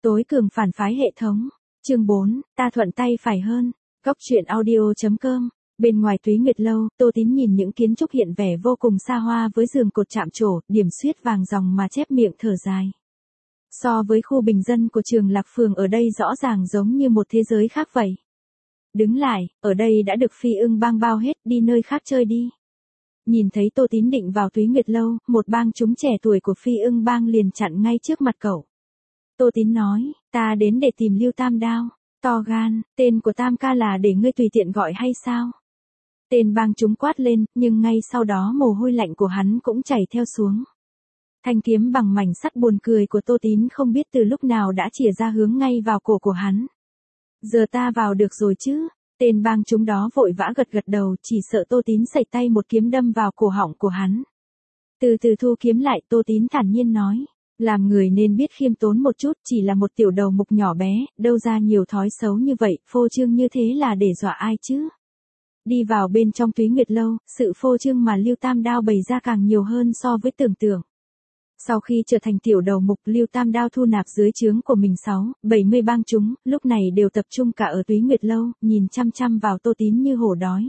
Tối cường phản phái hệ thống. Chương 4, ta thuận tay phải hơn. Góc truyện audio.com. Bên ngoài Túy Nguyệt lâu, Tô Tín nhìn những kiến trúc hiện vẻ vô cùng xa hoa với giường cột chạm trổ, điểm xuyết vàng ròng mà chép miệng thở dài. So với khu bình dân của Trường Lạc Phường ở đây rõ ràng giống như một thế giới khác vậy. Đứng lại, ở đây đã được Phi Ưng Bang bao hết, đi nơi khác chơi đi. Nhìn thấy Tô Tín định vào Túy Nguyệt lâu, một bang chúng trẻ tuổi của Phi Ưng Bang liền chặn ngay trước mặt cậu. Tô Tín nói, ta đến để tìm Lưu Tam Đao. To gan, tên của Tam ca là để ngươi tùy tiện gọi hay sao? Tên bang chúng quát lên, nhưng ngay sau đó mồ hôi lạnh của hắn cũng chảy theo xuống. Thanh kiếm bằng mảnh sắt buồn cười của Tô Tín không biết từ lúc nào đã chĩa ra hướng ngay vào cổ của hắn. Giờ ta vào được rồi chứ? Tên bang chúng đó vội vã gật gật đầu, chỉ sợ Tô Tín sẩy tay một kiếm đâm vào cổ họng của hắn. Từ từ thu kiếm lại, Tô Tín thản nhiên nói. Làm người nên biết khiêm tốn một chút, chỉ là một tiểu đầu mục nhỏ bé, đâu ra nhiều thói xấu như vậy, phô trương như thế là để dọa ai chứ? Đi vào bên trong Túy Nguyệt lâu, sự phô trương mà Lưu Tam Đao bày ra càng nhiều hơn so với tưởng tượng. Sau khi trở thành tiểu đầu mục, Lưu Tam Đao thu nạp dưới trướng của mình 70 bang chúng, lúc này đều tập trung cả ở Túy Nguyệt lâu, nhìn chăm chăm vào Tô Tín như hổ đói.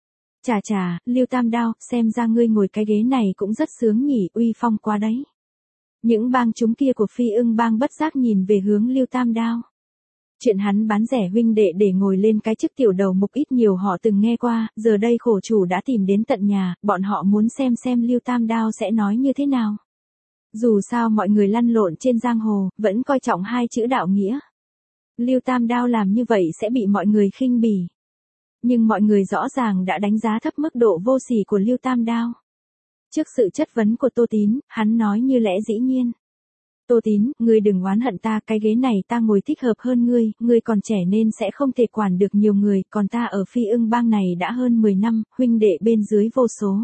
Chà, Lưu Tam Đao, xem ra ngươi ngồi cái ghế này cũng rất sướng nhỉ, uy phong quá đấy. Những bang chúng kia của Phi Ưng Bang bất giác nhìn về hướng Lưu Tam Đao. Chuyện hắn bán rẻ huynh đệ để ngồi lên cái chức tiểu đầu mục ít nhiều họ từng nghe qua, giờ đây khổ chủ đã tìm đến tận nhà, bọn họ muốn xem Lưu Tam Đao sẽ nói như thế nào. Dù sao mọi người lăn lộn trên giang hồ, vẫn coi trọng hai chữ đạo nghĩa. Lưu Tam Đao làm như vậy sẽ bị mọi người khinh bỉ. Nhưng mọi người rõ ràng đã đánh giá thấp mức độ vô sỉ của Lưu Tam Đao. Trước sự chất vấn của Tô Tín, hắn nói như lẽ dĩ nhiên. Tô Tín, ngươi đừng oán hận ta, cái ghế này ta ngồi thích hợp hơn ngươi còn trẻ nên sẽ không thể quản được nhiều người, còn ta ở Phi Ưng Bang này đã hơn 10 năm, huynh đệ bên dưới vô số.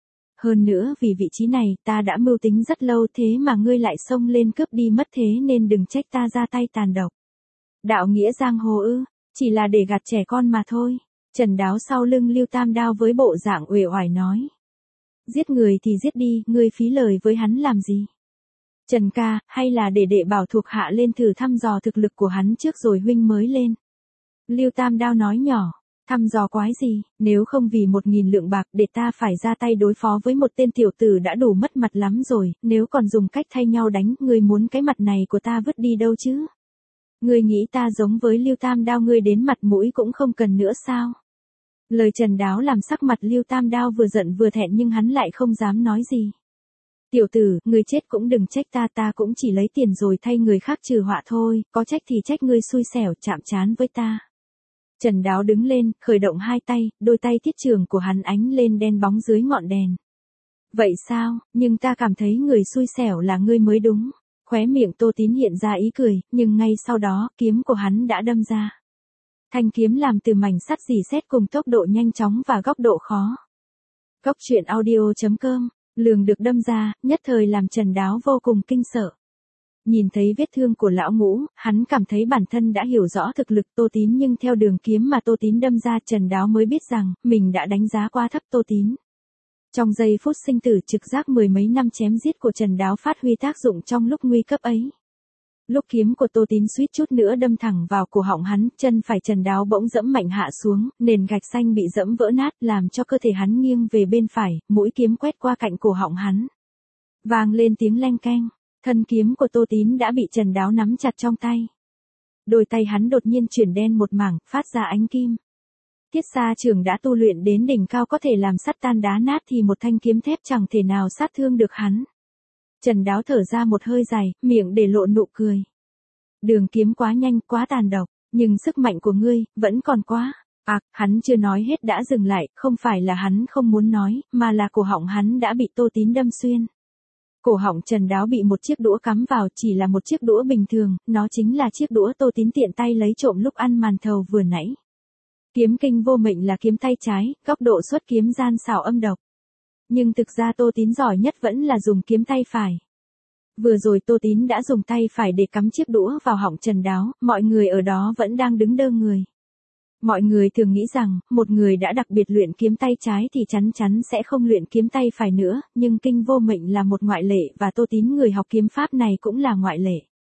Hơn nữa vì vị trí này ta đã mưu tính rất lâu thế mà ngươi lại xông lên cướp đi mất thế nên đừng trách ta ra tay tàn độc. Đạo nghĩa giang hồ ư, chỉ là để gạt trẻ con mà thôi. Trần Đáo sau lưng Lưu Tam Đao với bộ dạng uể oải nói. Giết người thì giết đi, ngươi phí lời với hắn làm gì? Trần ca, hay là để đệ bảo thuộc hạ lên thử thăm dò thực lực của hắn trước rồi huynh mới lên. Lưu Tam Đao nói nhỏ, thăm dò quái gì, nếu không vì 1.000 lượng bạc để ta phải ra tay đối phó với một tên tiểu tử đã đủ mất mặt lắm rồi, nếu còn dùng cách thay nhau đánh, ngươi muốn cái mặt này của ta vứt đi đâu chứ? Ngươi nghĩ ta giống với Lưu Tam Đao ngươi đến mặt mũi cũng không cần nữa sao? Lời Trần Đáo làm sắc mặt Lưu Tam Đao vừa giận vừa thẹn nhưng hắn lại không dám nói gì. Tiểu tử, ngươi chết cũng đừng trách ta cũng chỉ lấy tiền rồi thay người khác trừ họa thôi, có trách thì trách ngươi xui xẻo chạm trán với ta. Trần Đáo đứng lên, khởi động hai tay, đôi tay thiết trường của hắn ánh lên đen bóng dưới ngọn đèn. Vậy sao, nhưng ta cảm thấy người xui xẻo là ngươi mới đúng. Khóe miệng Tô Tín hiện ra ý cười, nhưng ngay sau đó, kiếm của hắn đã đâm ra. Thanh kiếm làm từ mảnh sắt rỉ sét cùng tốc độ nhanh chóng và góc độ khó. Góc truyện audio.com, lường được đâm ra, nhất thời làm Trần Đáo vô cùng kinh sợ. Nhìn thấy vết thương của lão ngũ, hắn cảm thấy bản thân đã hiểu rõ thực lực Tô Tín nhưng theo đường kiếm mà Tô Tín đâm ra Trần Đáo mới biết rằng, mình đã đánh giá quá thấp Tô Tín. Trong giây phút sinh tử trực giác 10 mấy năm chém giết của Trần Đáo phát huy tác dụng trong lúc nguy cấp ấy. Lúc kiếm của Tô Tín suýt chút nữa đâm thẳng vào cổ họng hắn, chân phải Trần Đáo bỗng dẫm mạnh hạ xuống, nền gạch xanh bị dẫm vỡ nát làm cho cơ thể hắn nghiêng về bên phải, mũi kiếm quét qua cạnh cổ họng hắn. Vang lên tiếng leng keng, thân kiếm của Tô Tín đã bị Trần Đáo nắm chặt trong tay. Đôi tay hắn đột nhiên chuyển đen một mảng, phát ra ánh kim. Thiết Sa Trường đã tu luyện đến đỉnh cao có thể làm sắt tan đá nát thì một thanh kiếm thép chẳng thể nào sát thương được hắn. Trần Đáo thở ra một hơi dài, miệng để lộ nụ cười. Đường kiếm quá nhanh, quá tàn độc, nhưng sức mạnh của ngươi, vẫn còn quá. Hắn chưa nói hết đã dừng lại, không phải là hắn không muốn nói, mà là cổ họng hắn đã bị Tô Tín đâm xuyên. Cổ họng Trần Đáo bị một chiếc đũa cắm vào, chỉ là một chiếc đũa bình thường, nó chính là chiếc đũa Tô Tín tiện tay lấy trộm lúc ăn màn thầu vừa nãy. Kiếm kinh vô mệnh là kiếm tay trái, góc độ xuất kiếm gian xảo âm độc. Nhưng thực ra Tô Tín giỏi nhất vẫn là dùng kiếm tay phải. Vừa rồi Tô Tín đã dùng tay phải để cắm chiếc đũa vào họng Trần Đáo, mọi người ở đó vẫn đang đứng đơ người. Mọi người thường nghĩ rằng, một người đã đặc biệt luyện kiếm tay trái thì chắn chắn sẽ không luyện kiếm tay phải nữa, nhưng kinh vô mệnh là một ngoại lệ và Tô Tín người học kiếm pháp này cũng là ngoại lệ.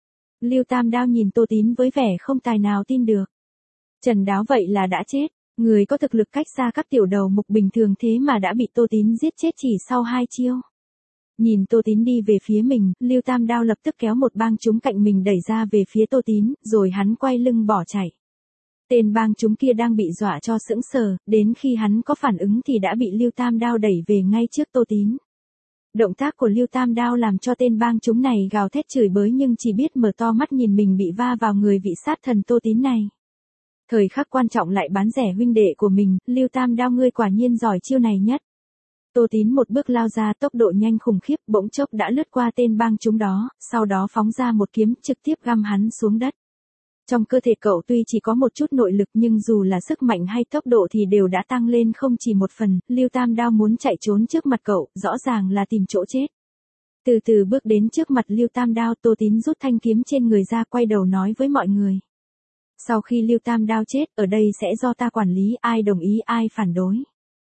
Lưu Tam Đao nhìn Tô Tín với vẻ không tài nào tin được. Trần Đáo vậy là đã chết, người có thực lực cách xa các tiểu đầu mục bình thường thế mà đã bị Tô Tín giết chết chỉ sau 2 chiêu. Nhìn Tô Tín đi về phía mình, Lưu Tam Đao lập tức kéo một bang chúng cạnh mình đẩy ra về phía Tô Tín, rồi hắn quay lưng bỏ chạy. Tên bang chúng kia đang bị dọa cho sững sờ, đến khi hắn có phản ứng thì đã bị Lưu Tam Đao đẩy về ngay trước Tô Tín. Động tác của Lưu Tam Đao làm cho tên bang chúng này gào thét chửi bới nhưng chỉ biết mở to mắt nhìn mình bị va vào người vị sát thần Tô Tín này. Thời khắc quan trọng lại bán rẻ huynh đệ của mình, Lưu Tam Đao ngươi quả nhiên giỏi chiêu này nhất. Tô Tín một bước lao ra tốc độ nhanh khủng khiếp bỗng chốc đã lướt qua tên bang chúng đó, sau đó phóng ra một kiếm trực tiếp găm hắn xuống đất. Trong cơ thể cậu tuy chỉ có một chút nội lực nhưng dù là sức mạnh hay tốc độ thì đều đã tăng lên không chỉ một phần, Lưu Tam Đao muốn chạy trốn trước mặt cậu, rõ ràng là tìm chỗ chết. Từ từ bước đến trước mặt Lưu Tam Đao, Tô Tín rút thanh kiếm trên người ra quay đầu nói với mọi người. Sau khi Lưu Tam Đao chết, ở đây sẽ do ta quản lý, ai đồng ý ai phản đối.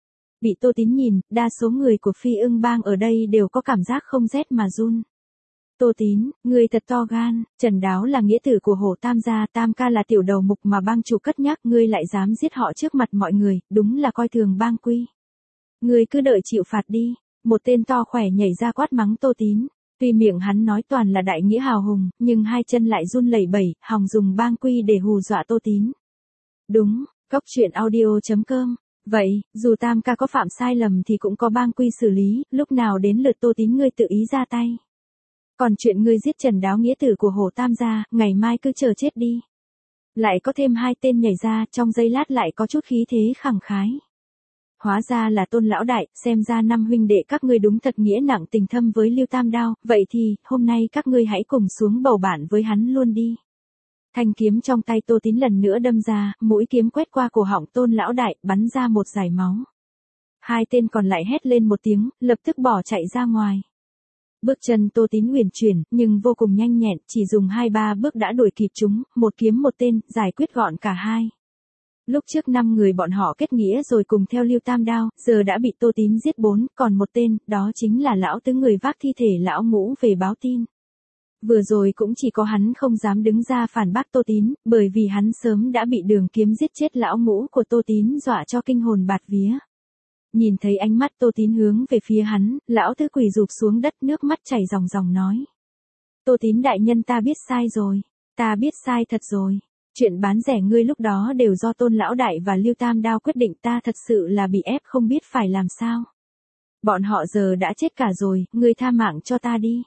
Bị Tô Tín nhìn, đa số người của Phi Ưng Bang ở đây đều có cảm giác không rét mà run. Tô Tín, ngươi thật to gan, Trần Đáo là nghĩa tử của Hổ Tam gia, Tam ca là tiểu đầu mục mà bang chủ cất nhắc, ngươi lại dám giết họ trước mặt mọi người, đúng là coi thường bang quy. Ngươi cứ đợi chịu phạt đi, một tên to khỏe nhảy ra quát mắng Tô Tín. Tuy miệng hắn nói toàn là đại nghĩa hào hùng, nhưng hai chân lại run lẩy bẩy, hòng dùng bang quy để hù dọa Tô Tín. Đúng, Cốc Truyện Audio.com. Vậy, dù Tam ca có phạm sai lầm thì cũng có bang quy xử lý, lúc nào đến lượt Tô Tín ngươi tự ý ra tay. Còn chuyện ngươi giết Trần Đáo nghĩa tử của Hổ Tam gia, ngày mai cứ chờ chết đi. Lại có thêm hai tên nhảy ra, trong giây lát lại có chút khí thế khẳng khái. Hóa ra là Tôn lão đại, xem ra năm huynh đệ các ngươi đúng thật nghĩa nặng tình thâm với Lưu Tam Đao, vậy thì, hôm nay các ngươi hãy cùng xuống bầu bạn với hắn luôn đi. Thanh kiếm trong tay Tô Tín lần nữa đâm ra, mũi kiếm quét qua cổ họng Tôn lão đại, bắn ra một dải máu. Hai tên còn lại hét lên một tiếng, lập tức bỏ chạy ra ngoài. Bước chân Tô Tín uyển chuyển, nhưng vô cùng nhanh nhẹn, chỉ dùng 2-3 bước đã đuổi kịp chúng, một kiếm một tên, giải quyết gọn cả hai. Lúc trước 5 người bọn họ kết nghĩa rồi cùng theo Lưu Tam Đao, giờ đã bị Tô Tín giết 4, còn một tên, đó chính là lão tứ người vác thi thể lão Ngũ về báo tin. Vừa rồi cũng chỉ có hắn không dám đứng ra phản bác Tô Tín, bởi vì hắn sớm đã bị Đường Kiếm giết chết lão Ngũ của Tô Tín dọa cho kinh hồn bạt vía. Nhìn thấy ánh mắt Tô Tín hướng về phía hắn, lão tứ quỳ rụp xuống đất nước mắt chảy ròng ròng nói. Tô Tín đại nhân ta biết sai rồi, ta biết sai thật rồi. Chuyện bán rẻ ngươi lúc đó đều do Tôn lão đại và Lưu Tam Đao quyết định, ta thật sự là bị ép không biết phải làm sao. Bọn họ giờ đã chết cả rồi, ngươi tha mạng cho ta đi.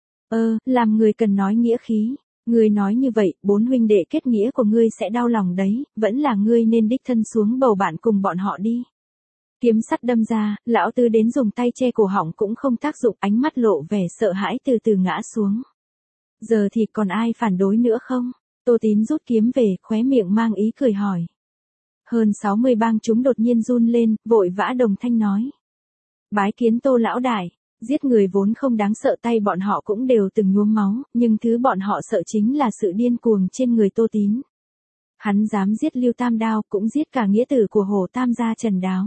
Làm người cần nói nghĩa khí. Ngươi nói như vậy, 4 huynh đệ kết nghĩa của ngươi sẽ đau lòng đấy, vẫn là ngươi nên đích thân xuống bầu bạn cùng bọn họ đi. Kiếm sắt đâm ra, lão tứ đến dùng tay che cổ họng cũng không tác dụng, ánh mắt lộ vẻ sợ hãi từ từ ngã xuống. Giờ thì còn ai phản đối nữa không? Tô Tín rút kiếm về, khóe miệng mang ý cười hỏi. Hơn 60 bang chúng đột nhiên run lên, vội vã đồng thanh nói. Bái kiến Tô lão đại, giết người vốn không đáng sợ, tay bọn họ cũng đều từng nhuốm máu, nhưng thứ bọn họ sợ chính là sự điên cuồng trên người Tô Tín. Hắn dám giết Lưu Tam Đao, cũng giết cả nghĩa tử của Hổ Tam gia Trần Đáo.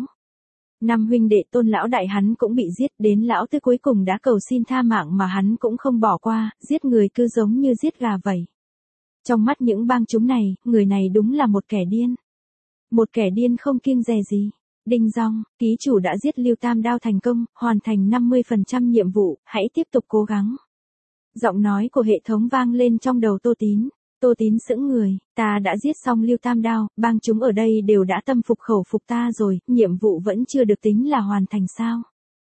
5 huynh đệ Tôn lão đại hắn cũng bị giết, đến lão tứ cuối cùng đã cầu xin tha mạng mà hắn cũng không bỏ qua, giết người cứ giống như giết gà vậy. Trong mắt những bang chúng này, người này đúng là một kẻ điên. Một kẻ điên không kiêng dè gì. Đinh Dong, ký chủ đã giết Lưu Tam Đao thành công, hoàn thành 50% nhiệm vụ, hãy tiếp tục cố gắng. Giọng nói của hệ thống vang lên trong đầu Tô Tín. Tô Tín sững người, ta đã giết xong Lưu Tam Đao, bang chúng ở đây đều đã tâm phục khẩu phục ta rồi, nhiệm vụ vẫn chưa được tính là hoàn thành sao?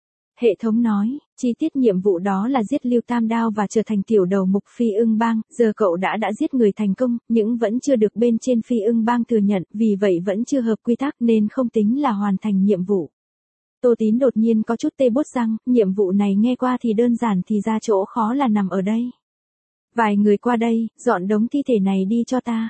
Hệ thống nói, chi tiết nhiệm vụ đó là giết Lưu Tam Đao và trở thành tiểu đầu mục Phi Ưng Bang, giờ cậu đã giết người thành công, nhưng vẫn chưa được bên trên Phi Ưng Bang thừa nhận, vì vậy vẫn chưa hợp quy tắc nên không tính là hoàn thành nhiệm vụ. Tô Tín đột nhiên có chút tê bốt răng, nhiệm vụ này nghe qua thì đơn giản thì ra chỗ khó là nằm ở đây. Vài người qua đây, dọn đống thi thể này đi cho ta.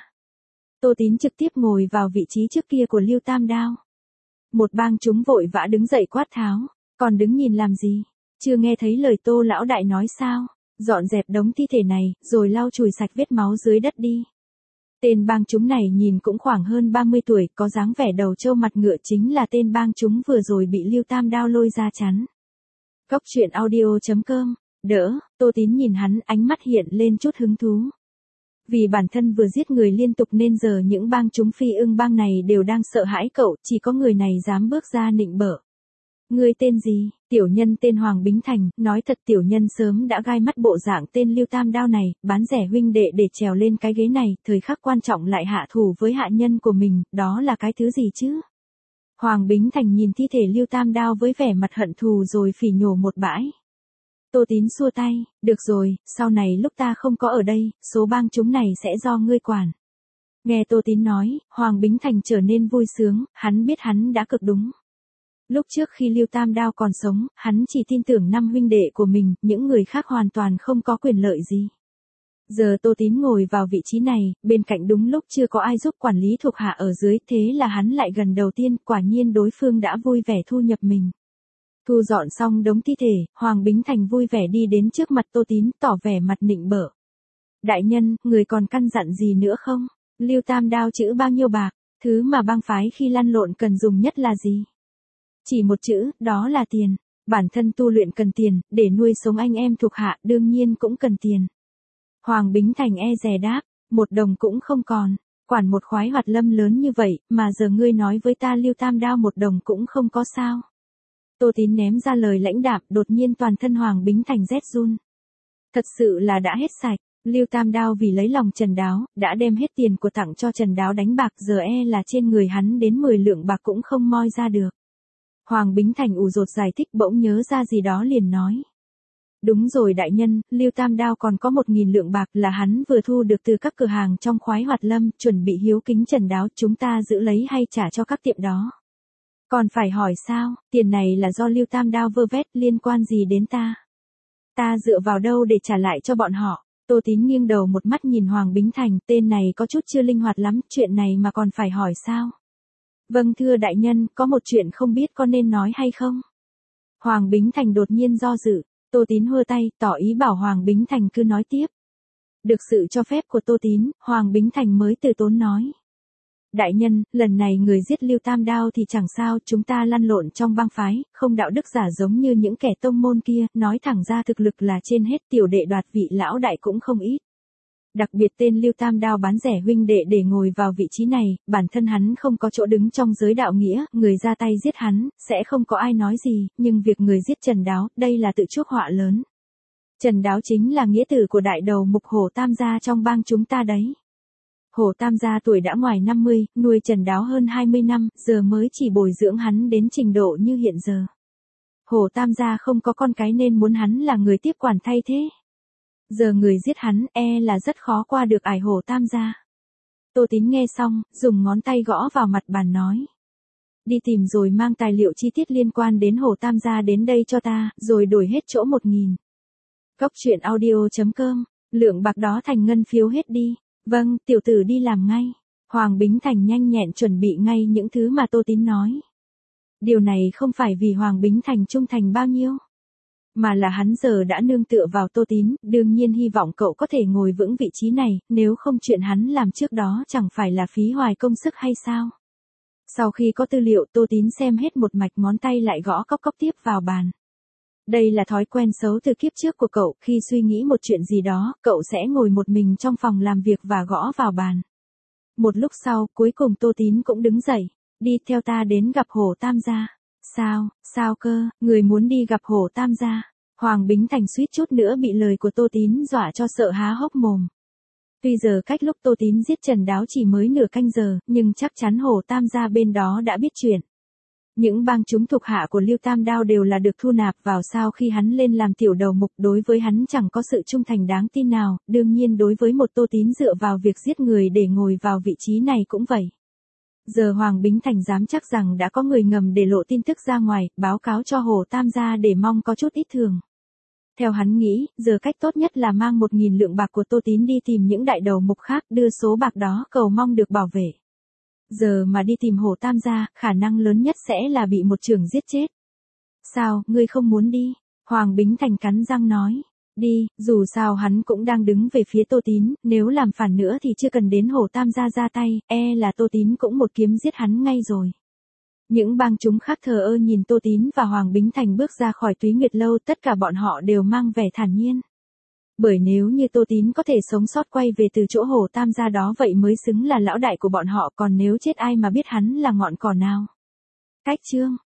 Tô Tín trực tiếp ngồi vào vị trí trước kia của Lưu Tam Đao. Một bang chúng vội vã đứng dậy quát tháo, còn đứng nhìn làm gì? Chưa nghe thấy lời Tô lão đại nói sao? Dọn dẹp đống thi thể này, rồi lau chùi sạch vết máu dưới đất đi. Tên bang chúng này nhìn cũng khoảng hơn 30 tuổi, có dáng vẻ đầu trâu mặt ngựa, chính là tên bang chúng vừa rồi bị Lưu Tam Đao lôi ra chắn. Cốc Truyện Audio.com. Đỡ, Tô Tín nhìn hắn, ánh mắt hiện lên chút hứng thú. Vì bản thân vừa giết người liên tục nên giờ những bang chúng Phi Ưng bang này đều đang sợ hãi cậu, chỉ có người này dám bước ra nịnh bợ. Ngươi tên gì? Tiểu nhân tên Hoàng Bính Thành, nói thật tiểu nhân sớm đã gai mắt bộ dạng tên Lưu Tam Đao này, bán rẻ huynh đệ để trèo lên cái ghế này, thời khắc quan trọng lại hạ thủ với hạ nhân của mình, đó là cái thứ gì chứ? Hoàng Bính Thành nhìn thi thể Lưu Tam Đao với vẻ mặt hận thù rồi phỉ nhổ một bãi. Tô Tín xua tay, được rồi, sau này lúc ta không có ở đây, số bang chúng này sẽ do ngươi quản. Nghe Tô Tín nói, Hoàng Bính Thành trở nên vui sướng, hắn biết hắn đã cực đúng. Lúc trước khi Lưu Tam Đao còn sống, hắn chỉ tin tưởng 5 huynh đệ của mình, những người khác hoàn toàn không có quyền lợi gì. Giờ Tô Tín ngồi vào vị trí này, bên cạnh đúng lúc chưa có ai giúp quản lý thuộc hạ ở dưới, thế là hắn lại gần đầu tiên, quả nhiên đối phương đã vui vẻ thu nhập mình. Thu dọn xong đống thi thể, Hoàng Bính Thành vui vẻ đi đến trước mặt Tô Tín, tỏ vẻ mặt nịnh bợ. Đại nhân, người còn căn dặn gì nữa không? Lưu Tam Đao chữ bao nhiêu bạc? Thứ mà bang phái khi lăn lộn cần dùng nhất là gì? Chỉ một chữ, đó là tiền. Bản thân tu luyện cần tiền, để nuôi sống anh em thuộc hạ đương nhiên cũng cần tiền. Hoàng Bính Thành e dè đáp, 1 đồng cũng không còn. Quản một khoái hoạt lâm lớn như vậy, mà giờ ngươi nói với ta Lưu Tam Đao 1 đồng cũng không có sao. Tô Tín ném ra lời lãnh đạm, đột nhiên toàn thân Hoàng Bính Thành rét run. Thật sự là đã hết sạch. Lưu Tam Đao vì lấy lòng Trần Đáo, đã đem hết tiền của tặng cho Trần Đáo đánh bạc, giờ e là trên người hắn đến 10 lượng bạc cũng không moi ra được. Hoàng Bính Thành ủ rột giải thích, bỗng nhớ ra gì đó liền nói. Đúng rồi đại nhân, Lưu Tam Đao còn có 1.000 lượng bạc là hắn vừa thu được từ các cửa hàng trong khoái hoạt lâm, chuẩn bị hiếu kính Trần Đáo, chúng ta giữ lấy hay trả cho các tiệm đó. Còn phải hỏi sao, tiền này là do Lưu Tam Đao vơ vét, liên quan gì đến ta? Ta dựa vào đâu để trả lại cho bọn họ? Tô Tín nghiêng đầu một mắt nhìn Hoàng Bính Thành, tên này có chút chưa linh hoạt lắm, chuyện này mà còn phải hỏi sao? Vâng thưa đại nhân, có một chuyện không biết có nên nói hay không? Hoàng Bính Thành đột nhiên do dự, Tô Tín hơ tay, tỏ ý bảo Hoàng Bính Thành cứ nói tiếp. Được sự cho phép của Tô Tín, Hoàng Bính Thành mới từ tốn nói. Đại nhân, lần này người giết Lưu Tam Đao thì chẳng sao, chúng ta lăn lộn trong bang phái, không đạo đức giả giống như những kẻ tông môn kia, nói thẳng ra thực lực là trên hết, tiểu đệ đoạt vị lão đại cũng không ít. Đặc biệt tên Lưu Tam Đao bán rẻ huynh đệ để ngồi vào vị trí này, bản thân hắn không có chỗ đứng trong giới đạo nghĩa, người ra tay giết hắn, sẽ không có ai nói gì, nhưng việc người giết Trần Đáo, đây là tự chuốc họa lớn. Trần Đáo chính là nghĩa tử của đại đầu mục Hổ Tam gia trong bang chúng ta đấy. Hổ Tam gia tuổi đã ngoài 50, nuôi Trần Đáo hơn 20 năm, giờ mới chỉ bồi dưỡng hắn đến trình độ như hiện giờ. Hổ Tam gia không có con cái nên muốn hắn là người tiếp quản thay thế. Giờ người giết hắn e là rất khó qua được ải Hổ Tam gia. Tô Tín nghe xong, dùng ngón tay gõ vào mặt bàn nói. Đi tìm rồi mang tài liệu chi tiết liên quan đến Hổ Tam gia đến đây cho ta, rồi đổi hết chỗ 1.000. Cốc truyện audio.com, lượng bạc đó thành ngân phiếu hết đi. Vâng, tiểu tử đi làm ngay. Hoàng Bính Thành nhanh nhẹn chuẩn bị ngay những thứ mà Tô Tín nói. Điều này không phải vì Hoàng Bính Thành trung thành bao nhiêu, mà là hắn giờ đã nương tựa vào Tô Tín, đương nhiên hy vọng cậu có thể ngồi vững vị trí này, nếu không chuyện hắn làm trước đó chẳng phải là phí hoài công sức hay sao. Sau khi có tư liệu, Tô Tín xem hết một mạch, ngón tay lại gõ cốc cốc tiếp vào bàn. Đây là thói quen xấu từ kiếp trước của cậu, khi suy nghĩ một chuyện gì đó, cậu sẽ ngồi một mình trong phòng làm việc và gõ vào bàn. Một lúc sau, cuối cùng Tô Tín cũng đứng dậy, đi theo ta đến gặp Hổ Tam gia. Sao cơ, người muốn đi gặp Hổ Tam gia? Hoàng Bính Thành suýt chút nữa bị lời của Tô Tín dọa cho sợ há hốc mồm. Tuy giờ cách lúc Tô Tín giết Trần Đáo chỉ mới nửa canh giờ, nhưng chắc chắn Hổ Tam gia bên đó đã biết chuyện. Những bang chúng thuộc hạ của Lưu Tam Đao đều là được thu nạp vào sau khi hắn lên làm tiểu đầu mục, đối với hắn chẳng có sự trung thành đáng tin nào, đương nhiên đối với một Tô Tín dựa vào việc giết người để ngồi vào vị trí này cũng vậy. Giờ Hoàng Bính Thành dám chắc rằng đã có người ngầm để lộ tin tức ra ngoài, báo cáo cho Hổ Tam gia để mong có chút ít thường. Theo hắn nghĩ, giờ cách tốt nhất là mang 1.000 lượng bạc của Tô Tín đi tìm những đại đầu mục khác, đưa số bạc đó cầu mong được bảo vệ. Giờ mà đi tìm Hổ Tam gia, khả năng lớn nhất sẽ là bị một chưởng giết chết. Sao, ngươi không muốn đi? Hoàng Bính Thành cắn răng nói. Đi, dù sao hắn cũng đang đứng về phía Tô Tín, nếu làm phản nữa thì chưa cần đến Hổ Tam gia ra tay, e là Tô Tín cũng một kiếm giết hắn ngay rồi. Những bang chúng khác thờ ơ nhìn Tô Tín và Hoàng Bính Thành bước ra khỏi Túy Nguyệt lâu, tất cả bọn họ đều mang vẻ thản nhiên. Bởi nếu như Tô Tín có thể sống sót quay về từ chỗ Hồ Tam gia đó vậy mới xứng là lão đại của bọn họ, còn nếu chết ai mà biết hắn là ngọn cỏ nào. Cách chương